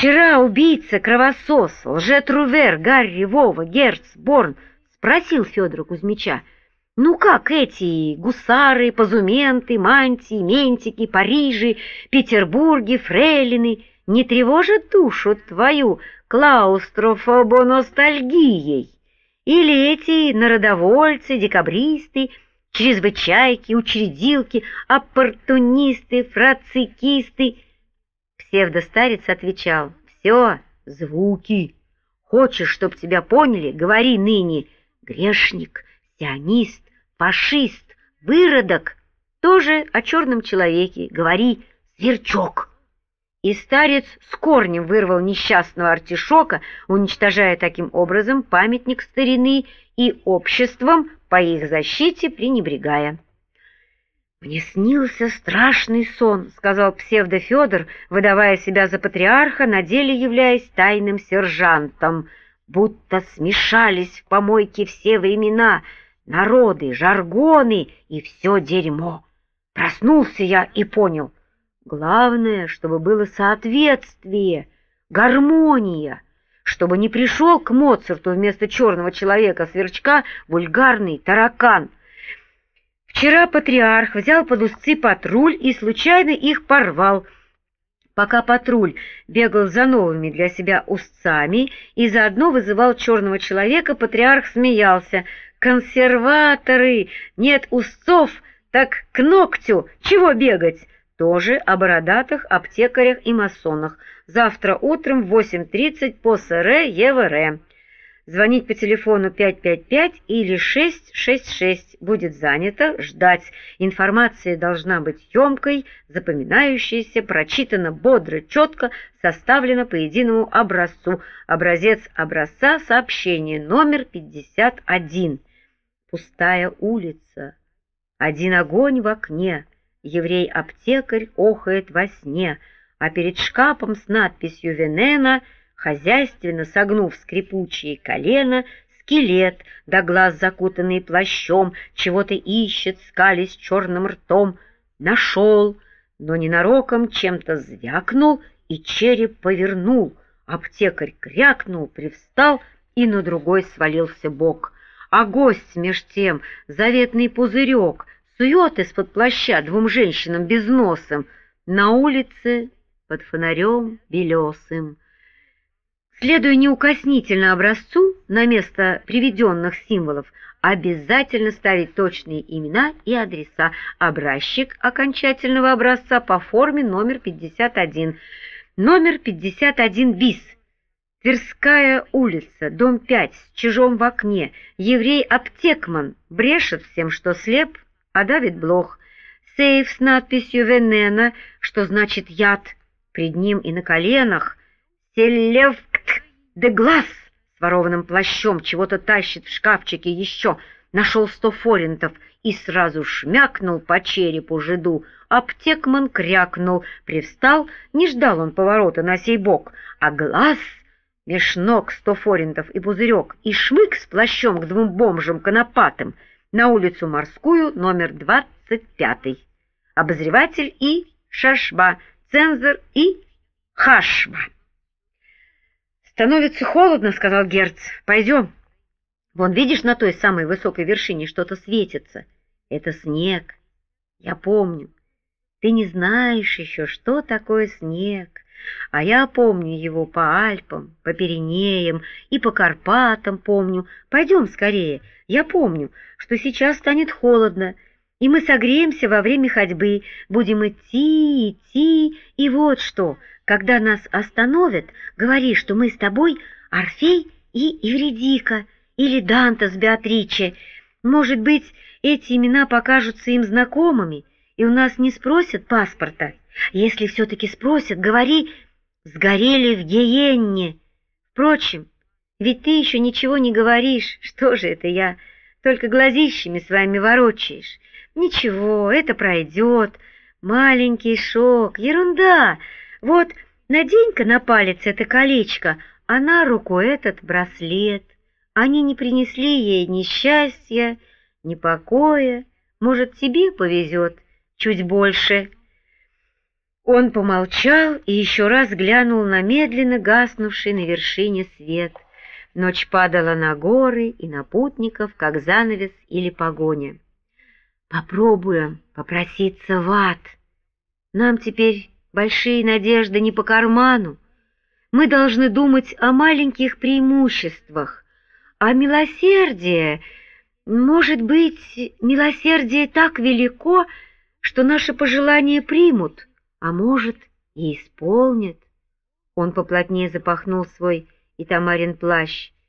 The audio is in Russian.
Вчера убийца, кровосос, лжетрувер, Гарри, Вова, Герц, Борн спросил Федора Кузьмича: «Ну как эти гусары, позументы, мантии, ментики, Парижи, Петербурги, фрейлины не тревожат душу твою клаустрофобоностальгией? Или эти народовольцы, декабристы, чрезвычайки, учредилки, оппортунисты, фрацикисты?» Псевдостарец отвечал: «Все, звуки. Хочешь, чтоб тебя поняли, говори ныне: грешник, сионист, фашист, выродок. Тоже о черном человеке говори: сверчок». И старец с корнем вырвал несчастного артишока, уничтожая таким образом памятник старины и обществом по их защите пренебрегая. «Мне снился страшный сон», — сказал псевдо-Федор, выдавая себя за патриарха, на деле являясь тайным сержантом. «Будто смешались в помойке все времена, народы, жаргоны и все дерьмо. Проснулся я и понял. Главное, чтобы было соответствие, гармония, чтобы не пришел к Моцарту вместо черного человека-сверчка вульгарный таракан. Вчера патриарх взял под узцы патруль и случайно их порвал. Пока патруль бегал за новыми для себя узцами и заодно вызывал черного человека, патриарх смеялся: «Консерваторы! Нет узцов, так к ногтю! Чего бегать?» Тоже о бородатых аптекарях и масонах. Завтра утром в 8:30 по СР ЕВР. Звонить по телефону 555 или 666. Будет занято. Ждать. Информация должна быть емкой, запоминающейся, прочитана бодро, четко, составлена по единому образцу. Образец образца: сообщение номер 51. Пустая улица. Один огонь в окне. Еврей-аптекарь охает во сне, а перед шкафом с надписью «Венена», хозяйственно согнув скрипучие колено, скелет, до глаз закутанный плащом, чего-то ищет, скалясь черным ртом. Нашел, но ненароком чем-то звякнул, и череп повернул. Аптекарь крякнул, привстал, и на другой свалился бок. А гость меж тем заветный пузырек сует из-под плаща двум женщинам без носом на улице под фонарем белесым. Следуя неукоснительно образцу, на место приведенных символов обязательно ставить точные имена и адреса. Образчик окончательного образца по форме номер 51. Номер 51 bis. Тверская улица, дом 5, с чижом в окне. Еврей-аптекман брешет всем, что слеп, а давит блох. Сейф с надписью «Венена», что значит «яд». Пред ним и на коленах «Селевкт де глаз» с ворованным плащом, чего-то тащит в шкафчике еще. Нашел 100 форинтов и сразу шмякнул по черепу жиду. Аптекман крякнул, привстал, не ждал он поворота на сей бок, а глаз меж ног 100 форинтов и пузырек, и шмык с плащом к двум бомжам конопатым на улицу Морскую, номер 25. Обозреватель и Шашба, цензор и Хашба. «Становится холодно», — сказал Герц. «Пойдем. Вон, видишь, на той самой высокой вершине что-то светится. Это снег. Я помню. Ты не знаешь еще, что такое снег, а я помню его по Альпам, по Пиренеям и по Карпатам помню. Пойдем скорее. Я помню, что сейчас станет холодно, и мы согреемся во время ходьбы. Будем идти, идти, и вот что. Когда нас остановят, говори, что мы с тобой Орфей и Евредика, или Данте с Беатриче. Может быть, эти имена покажутся им знакомыми, и у нас не спросят паспорта. Если все-таки спросят, говори: сгорели в Гиенне. Впрочем, ведь ты еще ничего не говоришь. Что же это я? Только глазищами своими ворочаешь. Ничего, это пройдет. Маленький шок, ерунда. Вот надень-ка на палец это колечко, а на руку этот браслет. Они не принесли ей ни счастья, ни покоя. Может, тебе повезет чуть больше. Он помолчал и еще раз глянул на медленно гаснувший на вершине свет. Ночь падала на горы и на путников, как занавес или погоня. «Попробуем попроситься в ад. Нам теперь большие надежды не по карману. Мы должны думать о маленьких преимуществах, а милосердие, может быть, милосердие так велико, что наши пожелания примут, а может, и исполнят». Он поплотнее запахнул свой итамарин плащ.